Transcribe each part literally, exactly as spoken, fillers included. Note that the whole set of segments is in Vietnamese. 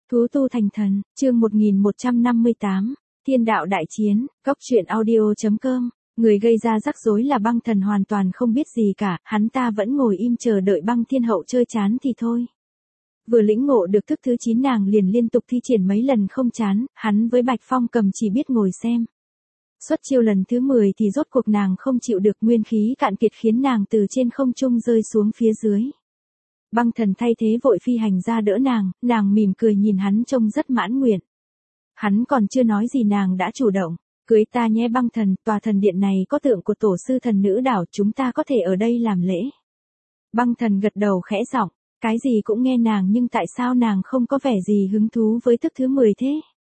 Thú tu thành thần, chương một nghìn một trăm năm mươi tám, Thiên đạo đại chiến, Cốc truyện audio chấm com. Người gây ra rắc rối là băng thần hoàn toàn không biết gì cả, hắn ta vẫn ngồi im chờ đợi băng thiên hậu chơi chán thì thôi. Vừa lĩnh ngộ được thức thứ chín nàng liền liên tục thi triển mấy lần không chán, hắn với Bạch Phong Cầm chỉ biết ngồi xem. Xuất chiêu lần thứ mười thì rốt cuộc nàng không chịu được, nguyên khí cạn kiệt khiến nàng từ trên không trung rơi xuống phía dưới. Băng thần thay thế vội phi hành ra đỡ nàng, nàng mỉm cười nhìn hắn trông rất mãn nguyện. Hắn còn chưa nói gì nàng đã chủ động, cưới ta nhé băng thần, tòa thần điện này có tượng của tổ sư thần nữ đảo, chúng ta có thể ở đây làm lễ. Băng thần gật đầu khẽ giọng, cái gì cũng nghe nàng nhưng tại sao nàng không có vẻ gì hứng thú với thức thứ mười thế?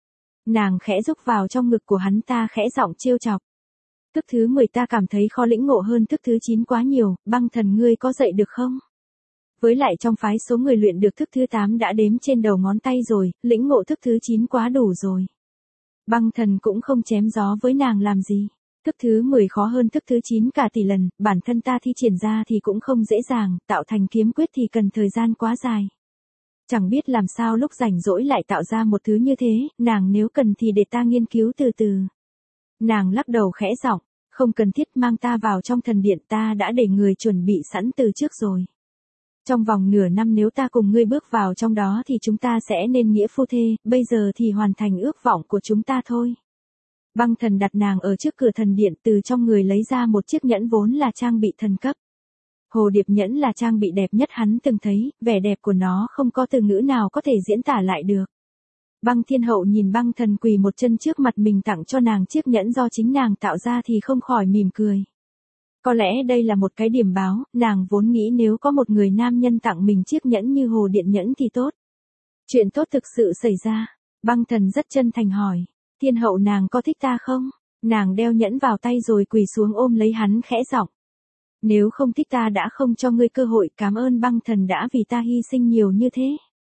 Nàng khẽ rúc vào trong ngực của hắn ta khẽ giọng trêu chọc. Thức thứ mười ta cảm thấy khó lĩnh ngộ hơn thức thứ chín quá nhiều, băng thần ngươi có dạy được không? Với lại trong phái số người luyện được thức thứ tám đã đếm trên đầu ngón tay rồi, lĩnh ngộ thức thứ chín quá đủ rồi. Băng thần cũng không chém gió với nàng làm gì. Thức thứ mười khó hơn thức thứ chín cả tỷ lần, bản thân ta thi triển ra thì cũng không dễ dàng, tạo thành kiếm quyết thì cần thời gian quá dài. Chẳng biết làm sao lúc rảnh rỗi lại tạo ra một thứ như thế, nàng nếu cần thì để ta nghiên cứu từ từ. Nàng lắc đầu khẽ giọng, không cần thiết mang ta vào trong thần điện, ta đã để người chuẩn bị sẵn từ trước rồi. Trong vòng nửa năm nếu ta cùng ngươi bước vào trong đó thì chúng ta sẽ nên nghĩa phu thê, bây giờ thì hoàn thành ước vọng của chúng ta thôi. Băng thần đặt nàng ở trước cửa thần điện, từ trong người lấy ra một chiếc nhẫn vốn là trang bị thần cấp. Hồ điệp nhẫn là trang bị đẹp nhất hắn từng thấy, vẻ đẹp của nó không có từ ngữ nào có thể diễn tả lại được. Băng thiên hậu nhìn băng thần quỳ một chân trước mặt mình tặng cho nàng chiếc nhẫn do chính nàng tạo ra thì không khỏi mỉm cười. Có lẽ đây là một cái điểm báo, nàng vốn nghĩ nếu có một người nam nhân tặng mình chiếc nhẫn như hồ điện nhẫn thì tốt. Chuyện tốt thực sự xảy ra, băng thần rất chân thành hỏi, thiên hậu nàng có thích ta không? Nàng đeo nhẫn vào tay rồi quỳ xuống ôm lấy hắn khẽ giọng. Nếu không thích ta đã không cho ngươi cơ hội, cảm ơn băng thần đã vì ta hy sinh nhiều như thế.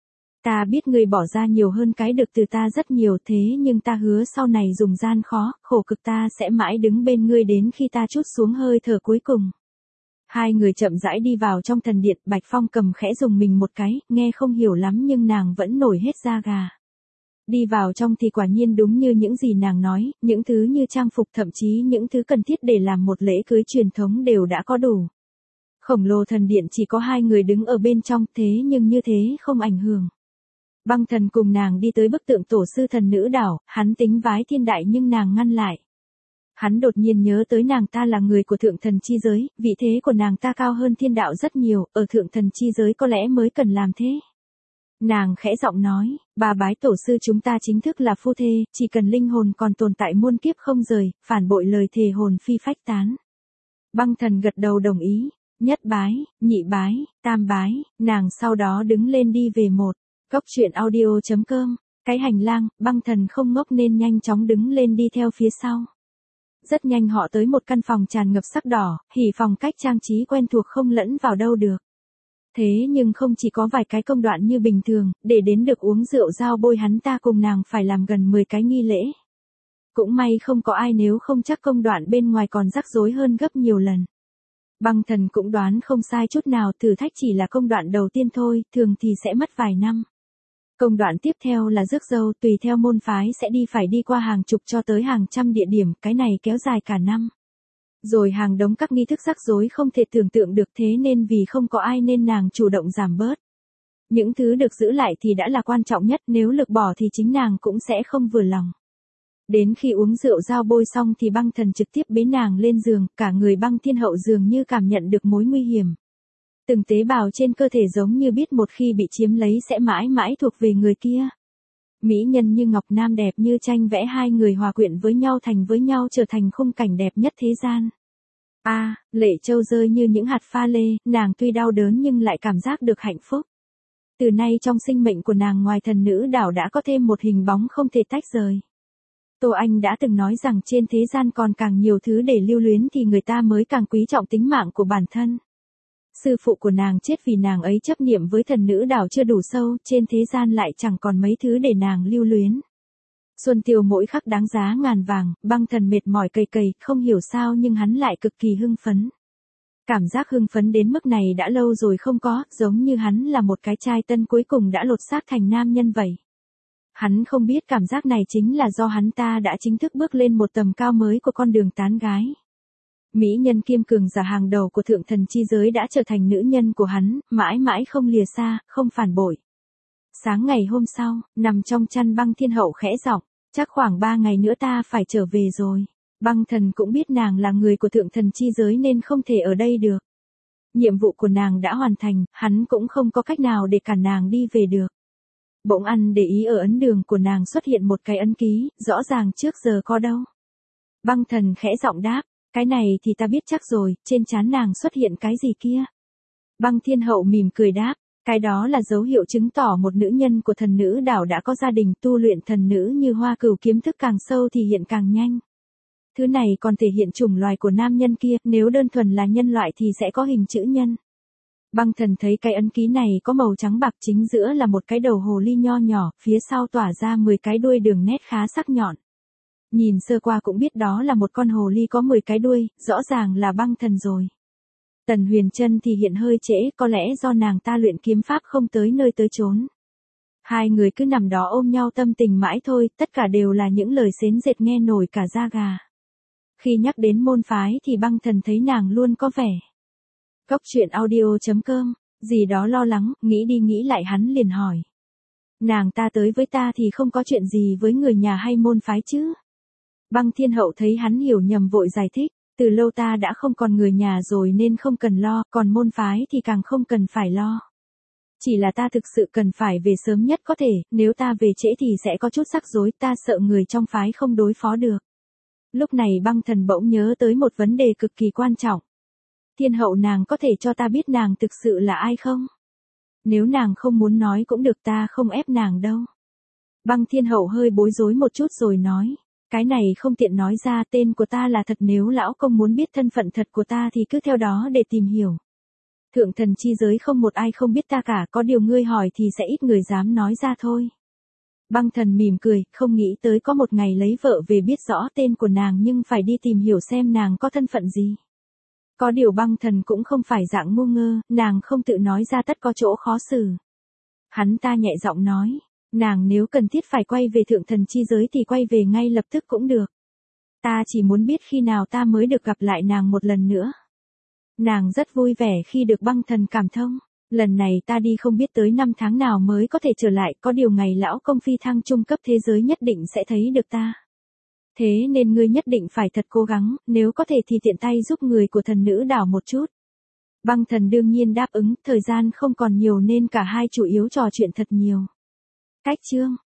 Ta biết ngươi bỏ ra nhiều hơn cái được từ ta rất nhiều, thế nhưng ta hứa sau này dùng gian khó, khổ cực ta sẽ mãi đứng bên ngươi đến khi ta trút xuống hơi thở cuối cùng. Hai người chậm rãi đi vào trong thần điện, Bạch Phong Cầm khẽ dùng mình một cái, nghe không hiểu lắm nhưng nàng vẫn nổi hết da gà. Đi vào trong thì quả nhiên đúng như những gì nàng nói, những thứ như trang phục thậm chí những thứ cần thiết để làm một lễ cưới truyền thống đều đã có đủ. Khổng lồ thần điện chỉ có hai người đứng ở bên trong, thế nhưng như thế không ảnh hưởng. Băng thần cùng nàng đi tới bức tượng tổ sư thần nữ đảo, hắn tính vái thiên đại nhưng nàng ngăn lại. Hắn đột nhiên nhớ tới nàng ta là người của thượng thần chi giới, vị thế của nàng ta cao hơn thiên đạo rất nhiều, ở thượng thần chi giới có lẽ mới cần làm thế. Nàng khẽ giọng nói, bà bái tổ sư chúng ta chính thức là phu thê, chỉ cần linh hồn còn tồn tại muôn kiếp không rời, phản bội lời thề hồn phi phách tán. Băng thần gật đầu đồng ý, nhất bái, nhị bái, tam bái, nàng sau đó đứng lên đi về một. Cốc truyện audio chấm com, cái hành lang, băng thần không ngốc nên nhanh chóng đứng lên đi theo phía sau. Rất nhanh họ tới một căn phòng tràn ngập sắc đỏ, hỉ phòng cách trang trí quen thuộc không lẫn vào đâu được. Thế nhưng không chỉ có vài cái công đoạn như bình thường, để đến được uống rượu giao bôi hắn ta cùng nàng phải làm gần mười cái nghi lễ. Cũng may không có ai, nếu không chắc công đoạn bên ngoài còn rắc rối hơn gấp nhiều lần. Băng thần cũng đoán không sai chút nào, thử thách chỉ là công đoạn đầu tiên thôi, thường thì sẽ mất vài năm. Công đoạn tiếp theo là rước dâu, tùy theo môn phái sẽ đi phải đi qua hàng chục cho tới hàng trăm địa điểm, cái này kéo dài cả năm. Rồi hàng đống các nghi thức rắc rối không thể tưởng tượng được, thế nên vì không có ai nên nàng chủ động giảm bớt. Những thứ được giữ lại thì đã là quan trọng nhất, nếu lược bỏ thì chính nàng cũng sẽ không vừa lòng. Đến khi uống rượu giao bôi xong thì băng thần trực tiếp bế nàng lên giường, cả người băng thiên hậu dường như cảm nhận được mối nguy hiểm. Từng tế bào trên cơ thể giống như biết một khi bị chiếm lấy sẽ mãi mãi thuộc về người kia. Mỹ nhân như ngọc, nam đẹp như tranh vẽ, hai người hòa quyện với nhau thành với nhau trở thành khung cảnh đẹp nhất thế gian. A, à, lệ châu rơi như những hạt pha lê, nàng tuy đau đớn nhưng lại cảm giác được hạnh phúc. Từ nay trong sinh mệnh của nàng ngoài thần nữ đảo đã có thêm một hình bóng không thể tách rời. Tô Anh đã từng nói rằng trên thế gian còn càng nhiều thứ để lưu luyến thì người ta mới càng quý trọng tính mạng của bản thân. Sư phụ của nàng chết vì nàng ấy chấp niệm với thần nữ đảo chưa đủ sâu, trên thế gian lại chẳng còn mấy thứ để nàng lưu luyến. Xuân tiêu mỗi khắc đáng giá ngàn vàng, băng thần mệt mỏi cầy cầy, không hiểu sao nhưng hắn lại cực kỳ hưng phấn. Cảm giác hưng phấn đến mức này đã lâu rồi không có, giống như hắn là một cái trai tân cuối cùng đã lột xác thành nam nhân vậy. Hắn không biết cảm giác này chính là do hắn ta đã chính thức bước lên một tầm cao mới của con đường tán gái. Mỹ nhân kiêm cường giả hàng đầu của thượng thần chi giới đã trở thành nữ nhân của hắn, mãi mãi không lìa xa, không phản bội. Sáng ngày hôm sau, nằm trong chăn Băng Thiên Hậu khẽ giọng, chắc khoảng ba ngày nữa ta phải trở về rồi. Băng thần cũng biết nàng là người của thượng thần chi giới nên không thể ở đây được. Nhiệm vụ của nàng đã hoàn thành, hắn cũng không có cách nào để cản nàng đi về được. Bỗng ăn để ý ở ấn đường của nàng xuất hiện một cái ấn ký, rõ ràng trước giờ có đâu. Băng thần khẽ giọng đáp, cái này thì ta biết chắc rồi, trên trán nàng xuất hiện cái gì kia. Băng Thiên Hậu mỉm cười đáp, cái đó là dấu hiệu chứng tỏ một nữ nhân của thần nữ đảo đã có gia đình, tu luyện thần nữ như hoa cửu kiếm thức càng sâu thì hiện càng nhanh. Thứ này còn thể hiện chủng loài của nam nhân kia, nếu đơn thuần là nhân loại thì sẽ có hình chữ nhân. Băng thần thấy cái ấn ký này có màu trắng bạc, chính giữa là một cái đầu hồ ly nho nhỏ, phía sau tỏa ra mười cái đuôi đường nét khá sắc nhọn. Nhìn sơ qua cũng biết đó là một con hồ ly có mười cái đuôi, rõ ràng là băng thần rồi. Tần Huyền Trân thì hiện hơi trễ, có lẽ do nàng ta luyện kiếm pháp không tới nơi tới chốn. Hai người cứ nằm đó ôm nhau tâm tình mãi thôi, tất cả đều là những lời xến dệt nghe nổi cả da gà. Khi nhắc đến môn phái thì băng thần thấy nàng luôn có vẻ. Cốc truyện audio chấm com, gì đó lo lắng, nghĩ đi nghĩ lại hắn liền hỏi. Nàng ta tới với ta thì không có chuyện gì với người nhà hay môn phái chứ? Băng Thiên Hậu thấy hắn hiểu nhầm vội giải thích, từ lâu ta đã không còn người nhà rồi nên không cần lo, còn môn phái thì càng không cần phải lo. Chỉ là ta thực sự cần phải về sớm nhất có thể, nếu ta về trễ thì sẽ có chút rắc rối, ta sợ người trong phái không đối phó được. Lúc này băng thần bỗng nhớ tới một vấn đề cực kỳ quan trọng. Thiên Hậu, nàng có thể cho ta biết nàng thực sự là ai không? Nếu nàng không muốn nói cũng được, ta không ép nàng đâu. Băng Thiên Hậu hơi bối rối một chút rồi nói, cái này không tiện nói ra, tên của ta là thật, nếu lão công muốn biết thân phận thật của ta thì cứ theo đó để tìm hiểu. Thượng thần chi giới không một ai không biết ta cả, có điều ngươi hỏi thì sẽ ít người dám nói ra thôi. Băng thần mỉm cười, không nghĩ tới có một ngày lấy vợ về biết rõ tên của nàng nhưng phải đi tìm hiểu xem nàng có thân phận gì. Có điều băng thần cũng không phải dạng ngu ngơ, nàng không tự nói ra tất có chỗ khó xử. Hắn ta nhẹ giọng nói, nàng nếu cần thiết phải quay về thượng thần chi giới thì quay về ngay lập tức cũng được. Ta chỉ muốn biết khi nào ta mới được gặp lại nàng một lần nữa. Nàng rất vui vẻ khi được băng thần cảm thông. Lần này ta đi không biết tới năm tháng nào mới có thể trở lại, có điều ngày lão công phi thăng trung cấp thế giới nhất định sẽ thấy được ta. Thế nên ngươi nhất định phải thật cố gắng, nếu có thể thì tiện tay giúp người của thần nữ đảo một chút. Băng thần đương nhiên đáp ứng, thời gian không còn nhiều nên cả hai chủ yếu trò chuyện thật nhiều. Cách chương